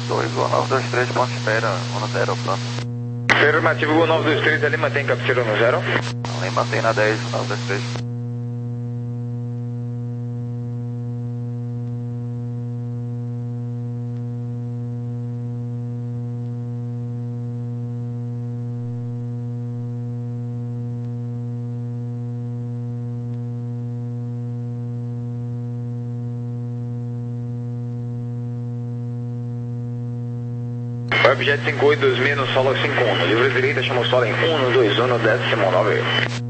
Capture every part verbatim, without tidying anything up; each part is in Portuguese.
dois, Gol nove dois três, ponto de espera, um zero, pronto. Afirmativo, Gol nove dois três, ali mantém cabeceira no zero. Ali mantém na dez, nove dois três. Webjet cinco oito dois seis no solo cinco um, livre direita, chama o solo em um dois um, décimo nove.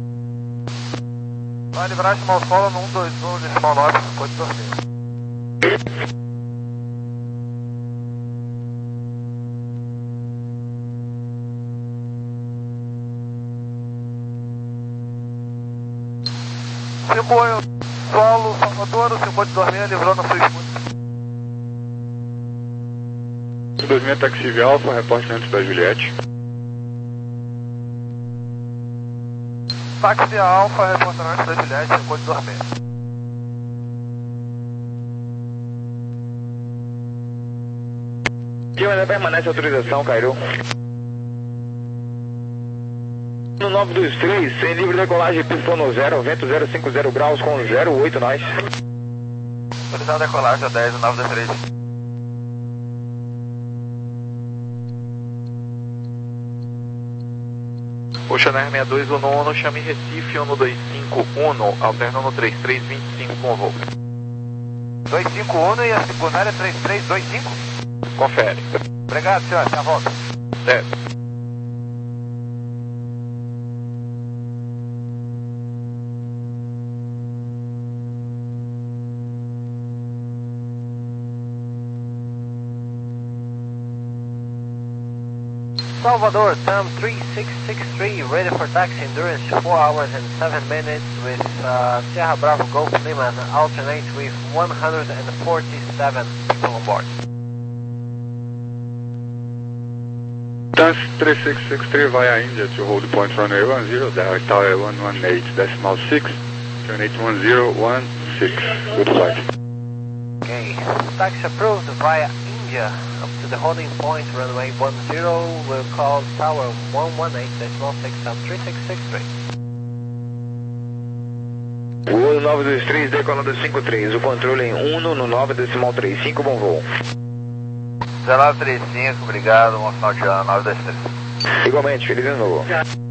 Vai livrar, chama o solo no um dois um, décimo nove, pode dormir. cinco oito, solo, Salvador, o senhor de dormir, livrou na sua escuta. dois mil, taxi Alfa, reporte dentro da Juliette. Táxi Alfa, reportante da Juliette, pode dormir. Que ainda permanece a autorização, Cairo. No nove dois três, sem livre decolagem, pistão no zero, vento zero cinco zero graus com zero oito nós. Autorizado decolagem a dez, nove dois três. Oceaner sessenta e dois, um um, chame Recife, um dois cinco um, alterna no três três dois cinco com voo. dois cinco um e a secundária três três dois cinco? Confere. Obrigado, senhor, até a volta. É. Salvador, Tam three six six three, ready for taxi, endurance four hours and seven minutes with uh, Sierra Bravo Golf Lima, alternate with one hundred forty-seven people on board. Tam three six six three via India to hold point runway one zero, Delta Tower one one eight decimal six, turn eight one zero one six, good flight. Okay, taxi approved via India up to the holding point runway one zero, we'll call tower one one eight decimal six on three six six three. Gol nove dois três, decolando cinco três, o controle em um no nove decimal trinta e cinco, bom voo. zero nove três cinco, obrigado, bom final de ano, nove dois três. Igualmente, feliz ano novo.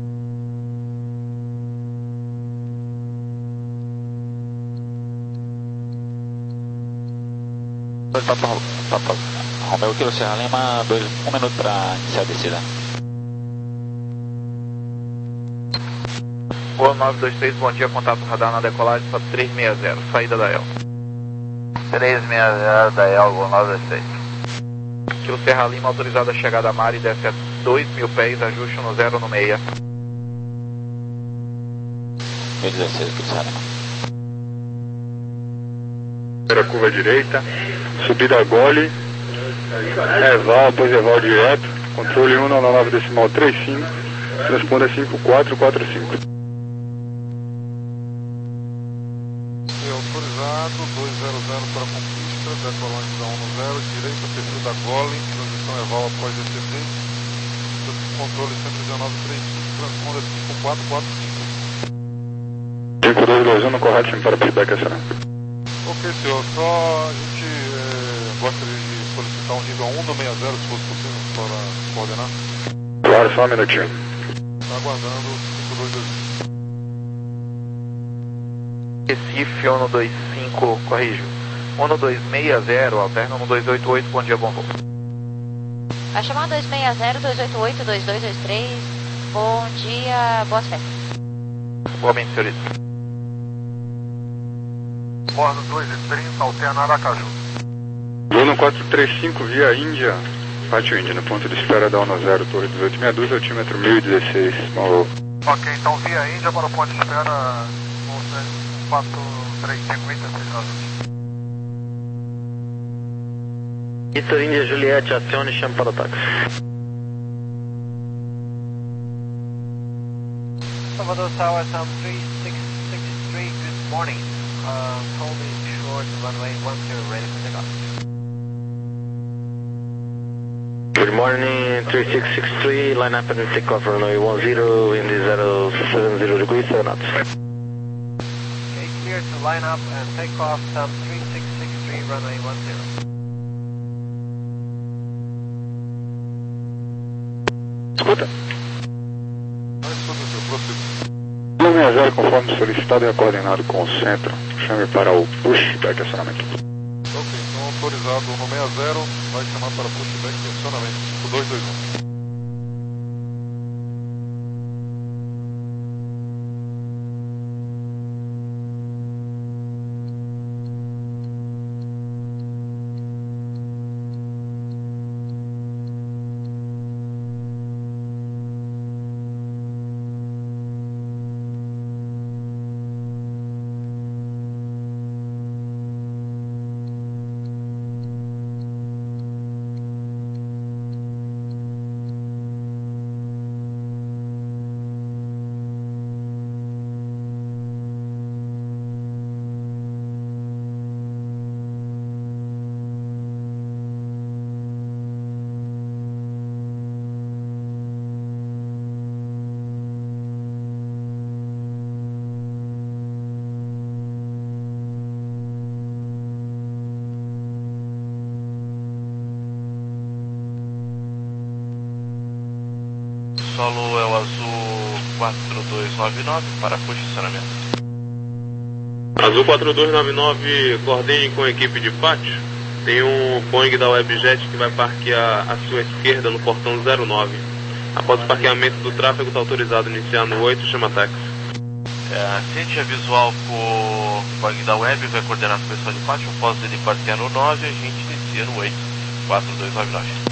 Papa, Papa Romeo Kilo Serra Lima, dois, um minuto para iniciar a descida. Gol nove dois três, bom dia, contato radar na decolagem para três seis zero, saída da E L. três seis zero da E L, Gol nove dois três. Kilo Serra Lima, autorizada a chegada a mar e desce a dois mil pés, ajuste no zero no meia. mil e dezesseis, Kilo Serra Lima. Primeira curva direita, subida gole, eval, depois eval direto, controle um nove decimal trinta e cinco, transponder cinco quatro quatro cinco. Autorizado, dois zero zero para a conquista, decolagem da um zero, direita, perfil da Gole, transição eval após D C D, controle cento e dezenove trinta e cinco, transponder cinco quatro quatro cinco. cinco dois dois um no correto, sim, para feedback essa. Ok, senhor, só a gente é, gostaria de solicitar um nível um no sessenta, se fosse possível, para coordenar. Claro, só um minutinho. Está aguardando cinco dois dois um. Recife, um dois cinco, corrijo. um dois seis zero, alterna um dois oito oito, bom dia, bom voo. A chamada dois seis zero, dois oito oito, dois dois dois três, bom dia, boas festas. Igualmente, senhorita. Bordo dois e trinta, alterna Aracaju. Luna quatro três cinco via Índia, Pátio Índia, no ponto de espera da ONU zero, Torre dezoito sessenta e dois, altímetro mil e dezesseis, bom voo. Ok, então via Índia para o ponto de espera quatro três cinco vinte e seis graus. Vitor Índia Juliette, acione e chame para o táxi. Salvador Tower, Tom three six six three, good morning. Uh, holding short runway one zero, ready for takeoff. Good morning, three six six three, line up and take off runway one zero in the zero seven zero degrees, seven knots. Okay, clear to line up and take off some three six six three, runway one zero. Escuta. Ah, escuta, seu, prossiga. Kilo sessenta e zero, conforme solicitado e coordenado com o centro, chame para o pushback acionamento. Ok, então autorizado no sessenta e zero, vai chamar para pushback e acionamento, o dois dois um. Solo é o azul quatro dois nove nove para posicionamento. Azul quatro dois nove nove, coordene com a equipe de pátio. Tem um Boeing da Webjet que vai parquear à sua esquerda no portão zero nove. Após o parqueamento do tráfego, está autorizado a iniciar no oito, chama táxi. É, ciente visual com o Boeing da Web, vai coordenar a pessoal de pátio. Após ele parquear no nove, a gente inicia no oito, quatro dois nove nove.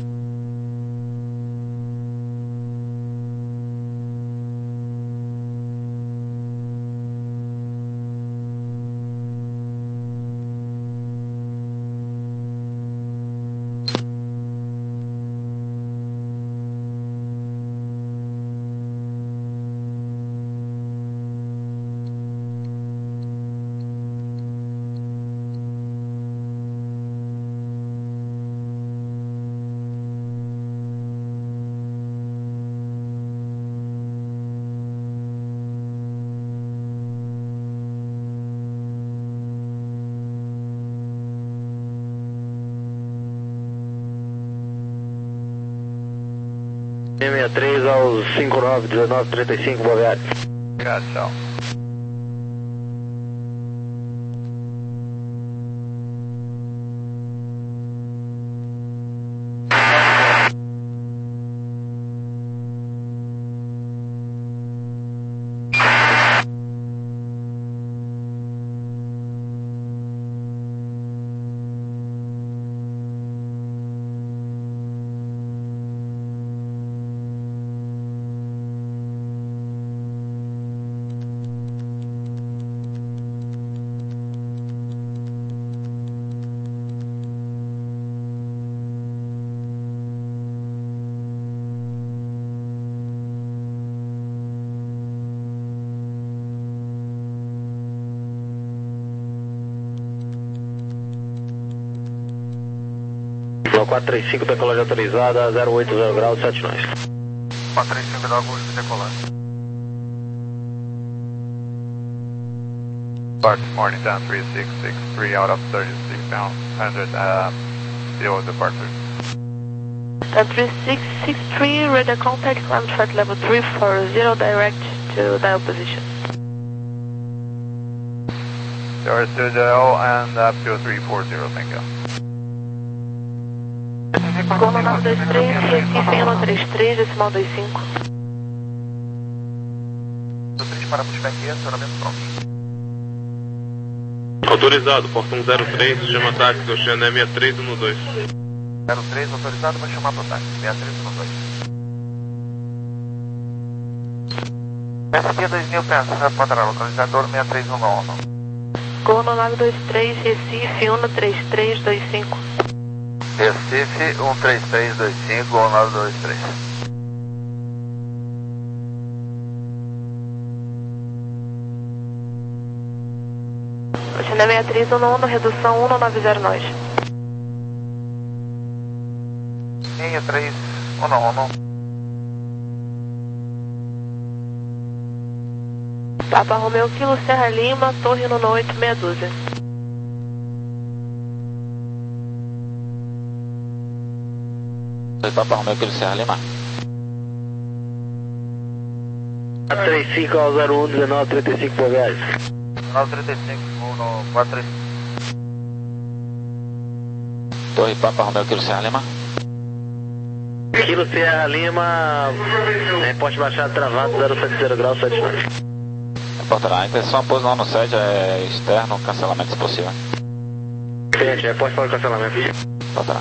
sessenta e três aos cinco nove, dezenove trinta e cinco, boa viagem. Obrigado, tchau. quatro três cinco, decolagem autorizada, zero oito zero graus, sete nós. quatro três cinco, dá alguns de decolagem. Start morning down three six six three out of thirty-six pound, one hundred, uh, zero departure. Down three six six three, radar contact, climb flight level three four zero, direct to dial position. zero studio and up to three four zero, thank you. Gol nove dois três, Recife um três três, decimal dois cinco. três para pushback e acionamento pronto. Autorizado, portão zero três, chama táxi, Oceano sessenta e três um dois. zero três autorizado, vai chamar para o táxi, sessenta e três um dois. S P dois mil, pensa, padrão, localizador sessenta e três um nove. Gol nove dois três, Recife um três três dois cinco. Recife um três três dois cinco ou nove dois três. Oceano sessenta e três um um, redução um nove zero nós. sessenta seis três um um. Papa Romeo Kilo Serra Lima, Torre no oito meia dúzia. Papa Romeo Kilo Serra Lima. três cinco ao zero um, dezenove trinta e cinco por gás. dezenove trinta e cinco, um quatro três. Torre Papa Romeo Kilo Serra Lima. Kilo Serra Lima, reporte baixado travado, zero sete zero graus, sete nove. Reportará, a intenção após lá no site é externo, cancelamento se possível. Gente, reporte para o cancelamento. Reportará.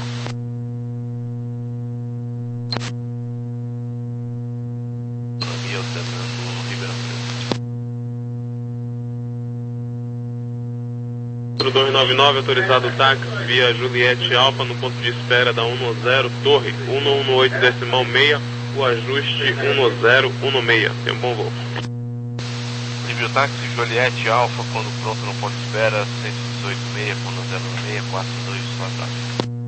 dois nove nove, autorizado táxi via Juliette Alfa no ponto de espera da um zero, Torre um um oito decimal seis, o ajuste um zero um seis. Tem um bom voo. Nível táxi Juliette Alfa, quando pronto no ponto de espera, cento e dezoito seis, quando zero seis, quatro dois quatro.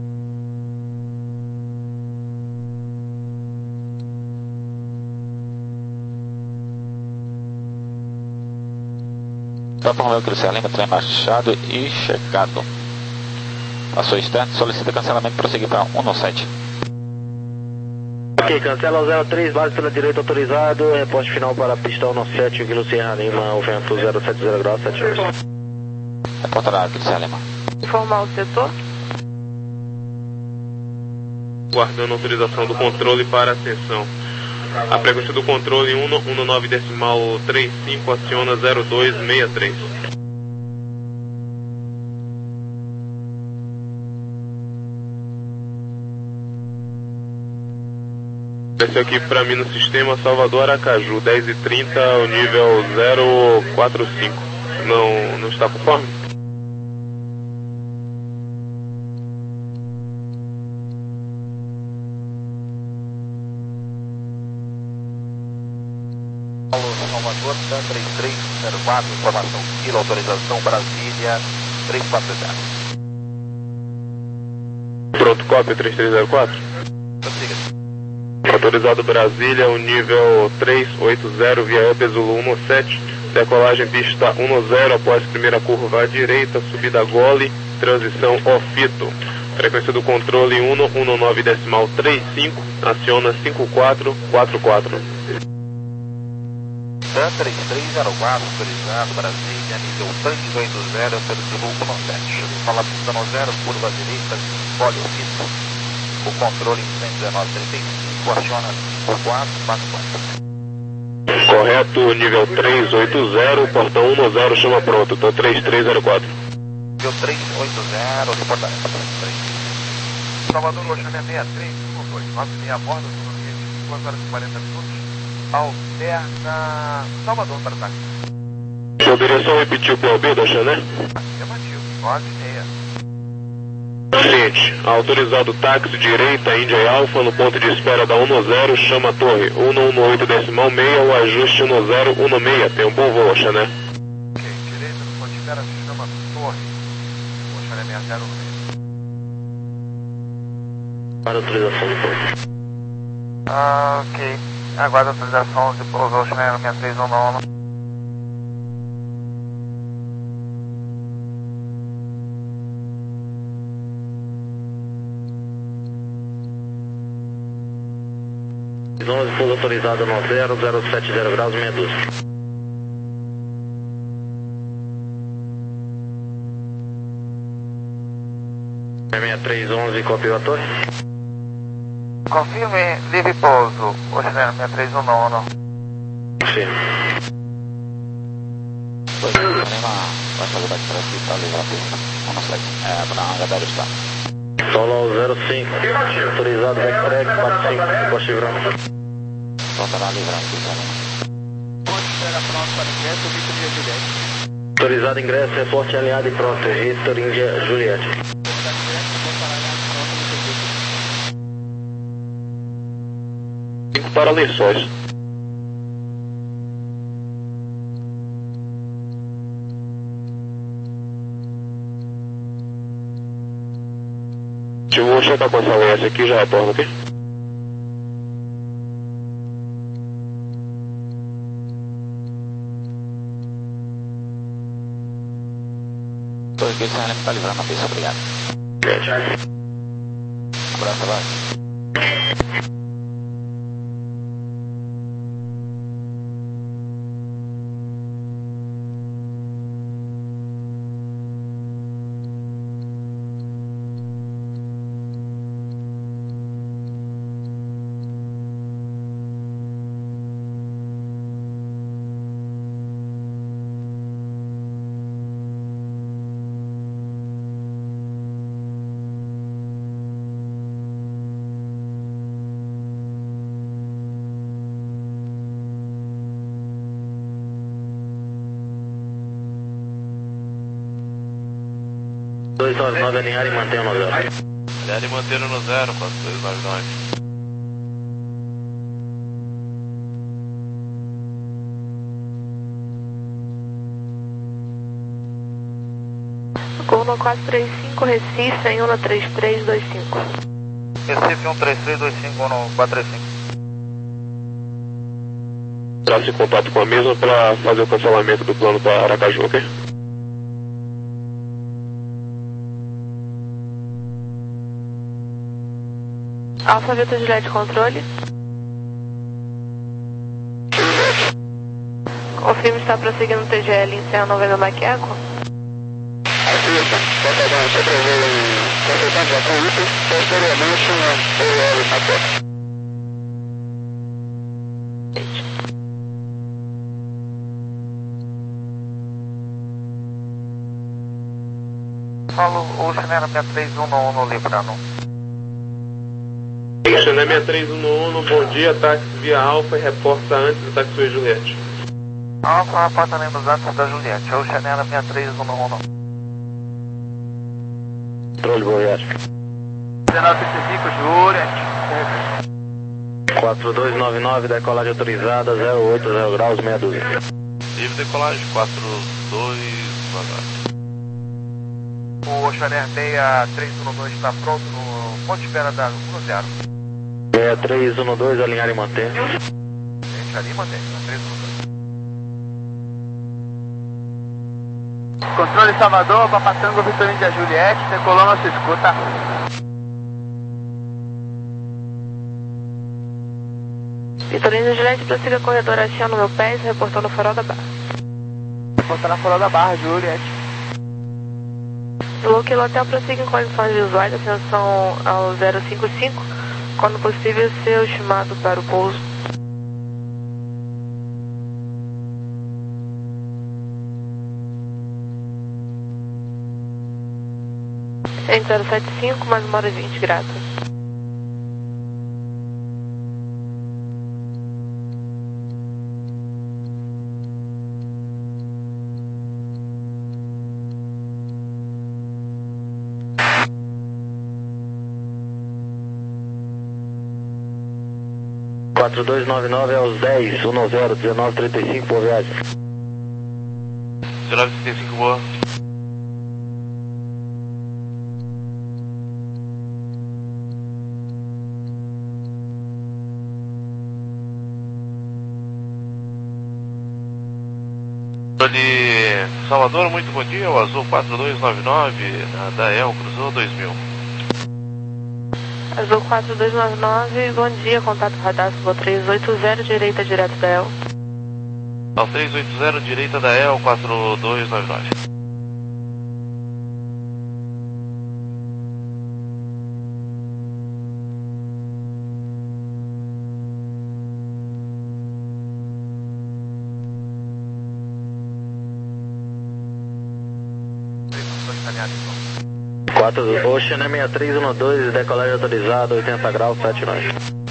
Papa Romeo Kilo Serra Lima, trem marchado e checado. Passou externo, solicita cancelamento e prosseguir para um sete. Ok, cancela o zero três, base pela direita autorizado, reporte final para a pista um sete, Kilo Serra Lima, o vento zero sete zero graus, sete dois. Reportará Kilo Serra Lima. Informar o setor. Guardando autorização do controle para ascensão. A frequência do controle um nove decimal trinta e cinco aciona zero dois seis três. Esse aqui para mim no sistema Salvador Aracaju, dez e trinta, o nível zero quatro cinco. Não, não está conforme? Salvador, três três zero quatro, informação Kilo, autorização Brasília, três quatro zero. Pronto, cópia três três zero quatro. Autorizado Brasília, o nível três oito zero, via Up Zulu um sete, decolagem pista um zero, após primeira curva à direita, subida Gole, transição Ofito. Frequência do controle um um nove decimal trinta e cinco, aciona cinco quatro quatro quatro. TAM três três zero quatro, autorizado Brasília, nível três oito zero, pelo Zulu um sete. Fala pista no zero, curva direita, Gole Ofito. O controle em cento e dezenove trinta e cinco, aciona cinco quatro quatro quatro. Correto, nível três oito zero, portão um zero, chama pronto, tô três três zero quatro. Nível três oito zero, reportamento. Salvador, Loxamento seis três, um dois, nove seis a bordo, duas horas e quarenta minutos, alterna Salvador para táxi. Poderia só repetir o P O B da Chané? Afirmativo, nove seis. Seguinte, autorizado táxi direita, Índia Alfa, no ponto de espera da um zero, chama Torre um um oito decimal seis, o ajuste um zero um seis. Tem um bom voo, Chané. Ok, direita, no ponto de espera, chama Torre. O Chané seis zero seis. Para autorização do pouso. Ah, ok. Aguarda a autorização de pouso ao Chané seis três um nove. onze, pouso autorizado no zero, zero sete zero graus, meia dúzia. seis três onze, copiou a torre? Confirme, livre pouso, o Chané seis três um nove. Sim. Pois é, Lima, vai fazer daqui para aqui para livrar a pista. um sete, é, para a Angadero está. Solo zero cinco, autorizado backtrack, quatro cinco, poste livrando. Voltará a livrar aqui, tá Lima. Ponte espera pronto para ingresso, Vitor India Juliette. Autorizado ingresso, reporte alinhado e pronto, Vitor India Juliette. Cinco para lençóis. Vou checar com essa lenha aqui, já retorno aqui. dois dois Serra Lima está livrando a pista, obrigado. Abraço, abraço. dois nove nove, alinhar e manter no zero. Alinhar e manter no zero, quatro dois nove nove. Gol quatro três cinco, Recife, em um três três dois cinco. Recife um três três dois cinco, um quatro três cinco. Traço em contato com a mesma para fazer o cancelamento do plano para Aracaju, ok? Alfa Vitor Juliette, controle. Confirme está prosseguindo o T G L em cento e noventa Maquiaco. Assista, bota bem, você prevê consultante já com isso, posteriormente no T G L Maquiaco. Falo, o Chanel seis três um um Librano. Chanel seis três um um, bom dia, táxi via Alfa e reporta antes do táxi Juliette. Alfa, apartamentos antes da Juliette, o Chanel seis três um um. Controle Goiás. dezenove trinta e cinco, Juliette. quatro dois nove nove, decolagem autorizada, zero oito zero graus, meia dúzia. Livre decolagem, quatro dois nove nove. O Chanel seis três um dois está pronto no ponto de espera da um zero. seis três um dois, alinhar e manter. Deixa ali, mantém, três um dois. Controle Salvador, Papatango, Vitor Índia Juliette, decolou, não se escuta. Vitor Índia Juliette, prossiga corredor acima no meu pé, reportando o farol da barra. Reportando a farol da barra, Juliette. Do Local Hotel, prossiga em condições visuais, atenção ao zero cinco cinco, quando possível ser estimado para o pouso. Em zero sete cinco, mais uma hora e vinte, grata. quatro dois nove nove aos dez, um zero, dezenove trinta e cinco por viagem. dezenove trinta e cinco, boa. De Salvador, muito bom dia, o Azul quatro dois nove nove, da Dael, cruzou dois mil. Azul quatro dois nove nove, bom dia, contato radastro três oito zero, direita direto da E L. Ao três oito zero, direita da E L, quatro dois nove nove. quatro, Ocean seis três um dois, decolagem autorizada, oitenta graus, sete nove.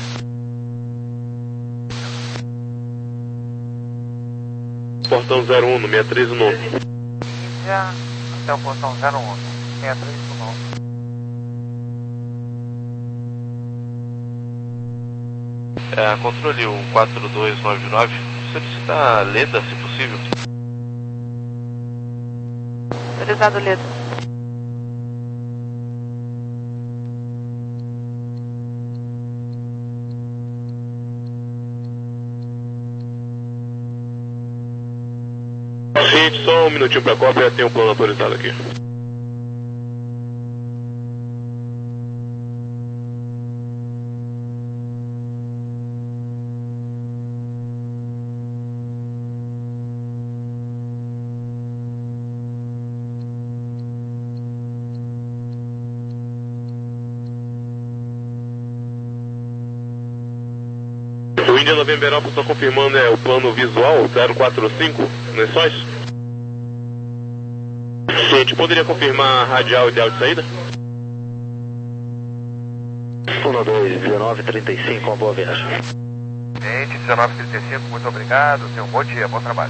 Portão zero um, seis três um um. Índia até o portão zero um, seis três um um. É, controle o quatro dois nove nove, solicita Leda, se possível. Autorizado, Leda. Gente, só um minutinho pra cópia, tem um plano autorizado aqui. dia, November Alpha, só confirmando é o plano visual zero quatro cinco, não é só isso? A gente poderia confirmar a radial ideal de saída? um dois, dezenove trinta e cinco, uma boa viagem. Gente, dezenove trinta e cinco, muito obrigado, tenha um bom dia, bom trabalho.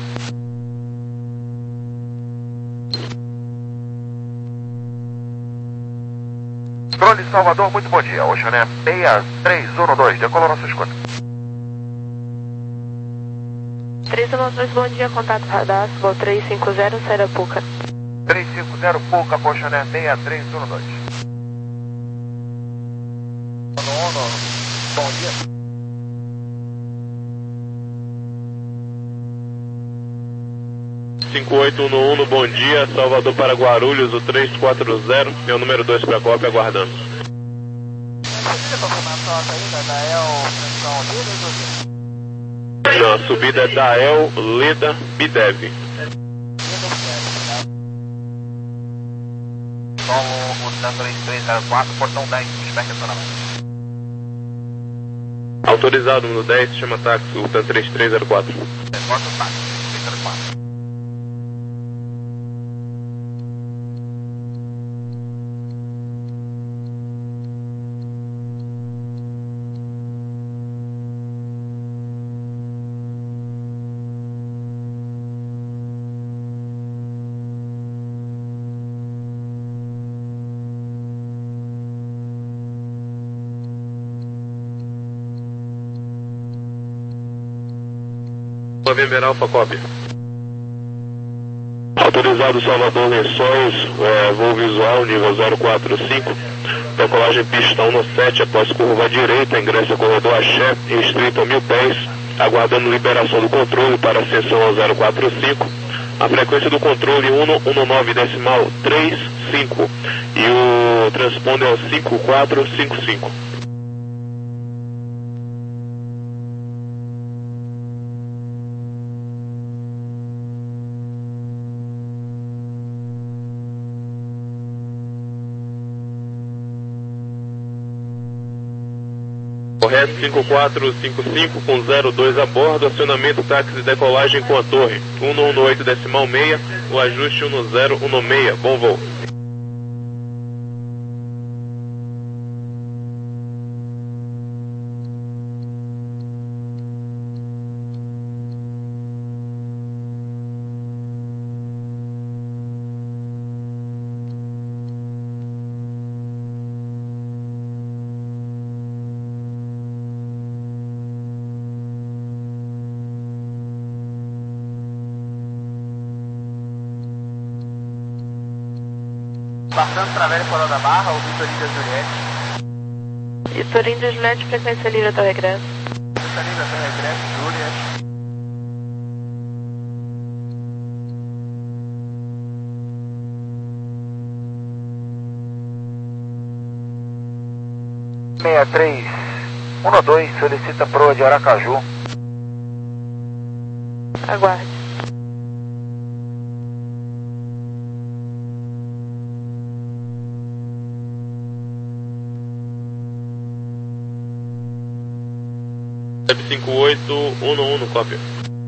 Drone Salvador, muito bom dia, Oceané seis três um dois, decolou nossa escuta. três um dois, bom dia, contato radar, voo três cinco zero, Sarapuca. três cinco zero, Puca, Oceané seis três um dois. Bom dia. cinco oito um um, bom dia, Salvador para Guarulhos, o três quatro zero, meu número dois para a cópia, aguardando. Não, a subida é da El, Leda, Bidev. Solo o três três zero quatro, portão dez, espera acionamento. Autorizado, número dez, chama táxi, o três três zero quatro. Corta o táxi, três zero quatro. November Alpha, cópia. Autorizado Salvador Lençóis, é, voo visual, nível zero quatro cinco, decolagem pista um sete após curva direita, ingresso ao corredor Axé, restrito a mil pés, aguardando liberação do controle para ascensão ao zero quatro cinco, a frequência do controle cento e dezenove decimal trinta e cinco e o transponder é o cinco quatro cinco cinco. Correto, cinco quatro cinco cinco com zero dois a bordo, acionamento táxi de decolagem com a torre, cento e dezenove decimal seis, o ajuste cento seis, bom voo. Passando Travera Fora da Barra, o Vitor Índia Juliette. Vitor Índia Juliette, frequência livre até o regresso. Frequência livre até o regresso, Juliette. seis três um dois, solicita proa de Aracaju. Aguarde. cinco oito um um, cópia.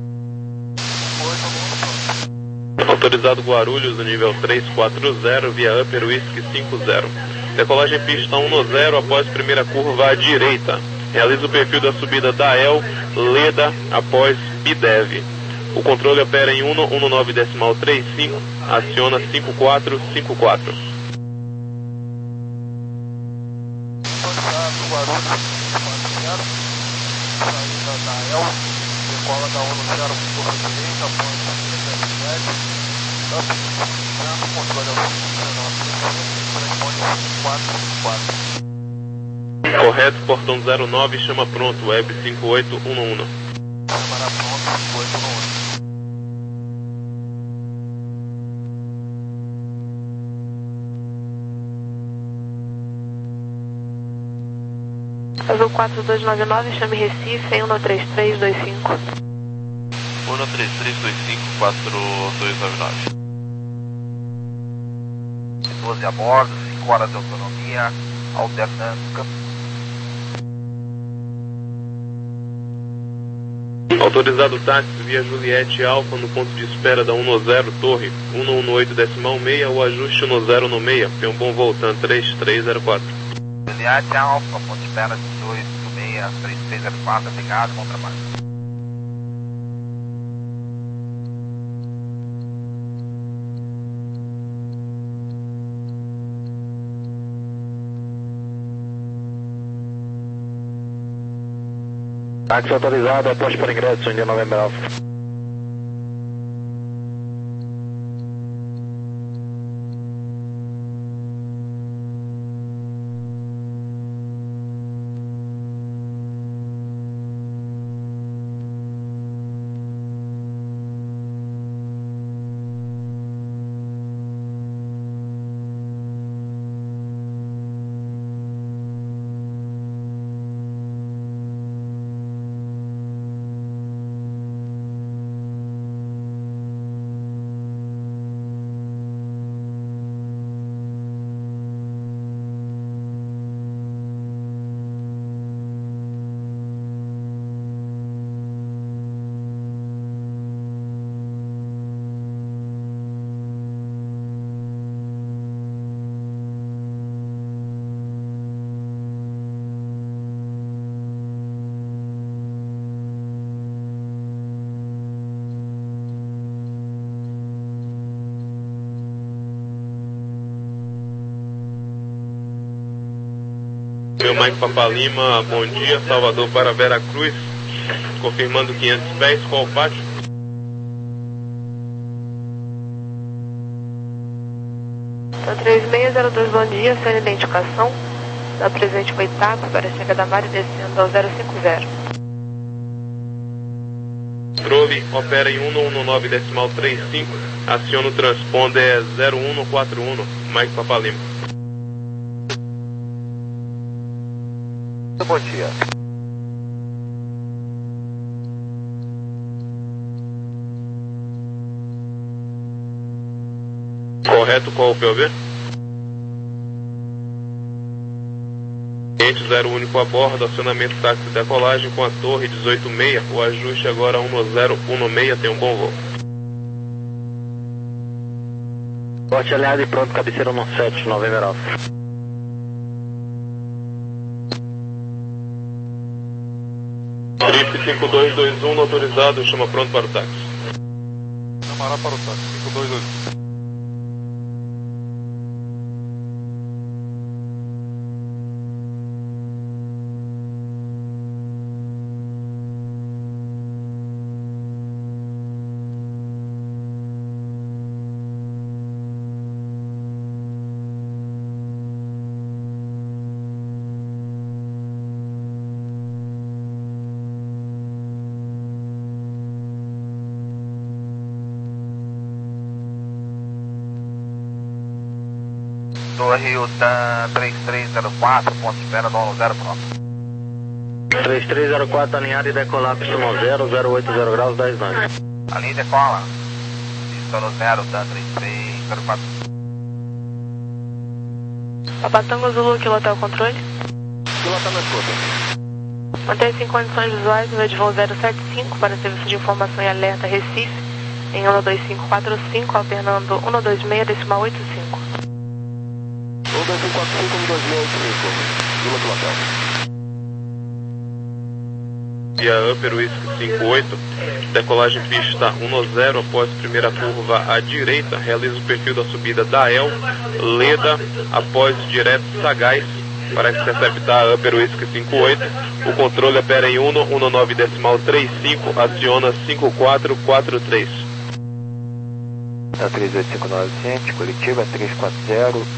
Autorizado Guarulhos, no nível três quatro zero, via Upper Whisky cinco zero. Decolagem pista um zero após primeira curva à direita. Realiza o perfil da subida da El, Leda, após Bidev. O controle opera em cento e dezenove decimal trinta e cinco, aciona cinco quatro cinco quatro. Decola da ONU zero, curva direita, ponte sete, controle ao correto, portão zero nove, chama pronto, web cinco oito um um. Câmara pronto, cinco oito um um. Azul quatro dois nove nove, chame Recife, em um três três dois cinco. um três três dois cinco quatro dois nove nove. doze a bordo, cinco horas de autonomia, alternando campo. Autorizado táxi via Juliette Alfa no ponto de espera da um zero Torre, um um oito decimal seis, o ajuste um zero no seis, tem um bom voltante três três zero quatro. Juliette Alfa, ponto de espera dezoito do seis, três três zero quatro, obrigado, bom trabalho. Táxi autorizado, aposto para ingresso, India November Alpha. Meu Mike Papa Lima, bom dia, Salvador para Vera Cruz, confirmando quinhentos pés, qual o pátio? três seis zero dois, bom dia, sem identificação, da presente oitavo para a chegada Mari descendo ao zero cinco zero. Controle, opera em um um nove decimal trinta e cinco, aciona o transponder zero um quatro um, Mike Papa Lima. Bom dia. Correto, qual o P O V? Cliente zero único a bordo, acionamento táxi decolagem com a torre dezoito seis, o ajuste agora um zero um seis, tem um bom voo. Porte aliado e pronto, cabeceira um sete, November Alpha. Trip cinco dois dois um, autorizado, chama pronto para o táxi. Chamará para o táxi, cinco dois dois um. Torre Utan três três zero quatro, ponto de espera do um zero pronto. três três zero quatro alinhado e decolar pista no zero, zero oito zero graus, dez nove. Alinha e decola. Pista no zero, Utan três três zero quatro. Papatango Zulu, aqui local controle. Pilota na escuta. Mantém-se em condições visuais, nível de voo zero sete cinco para serviço de informação e alerta Recife, em um dois cinco quatro cinco, alternando um dois seis decimal oito cinco. um dois cinco quatro cinco, um dois seis oito cinco, Vila do Hotel. Via Upper Whisky cinco oito, decolagem pista um zero, após primeira curva à direita, realiza o perfil da subida da El, Leda, após direto Sagaz, para interceptar Upper Whisky cinco oito, o controle opera em um um nove decimal trinta e cinco, aciona cinco quatro quatro três. É três oito cinco nove, Curitiba três quatro zero.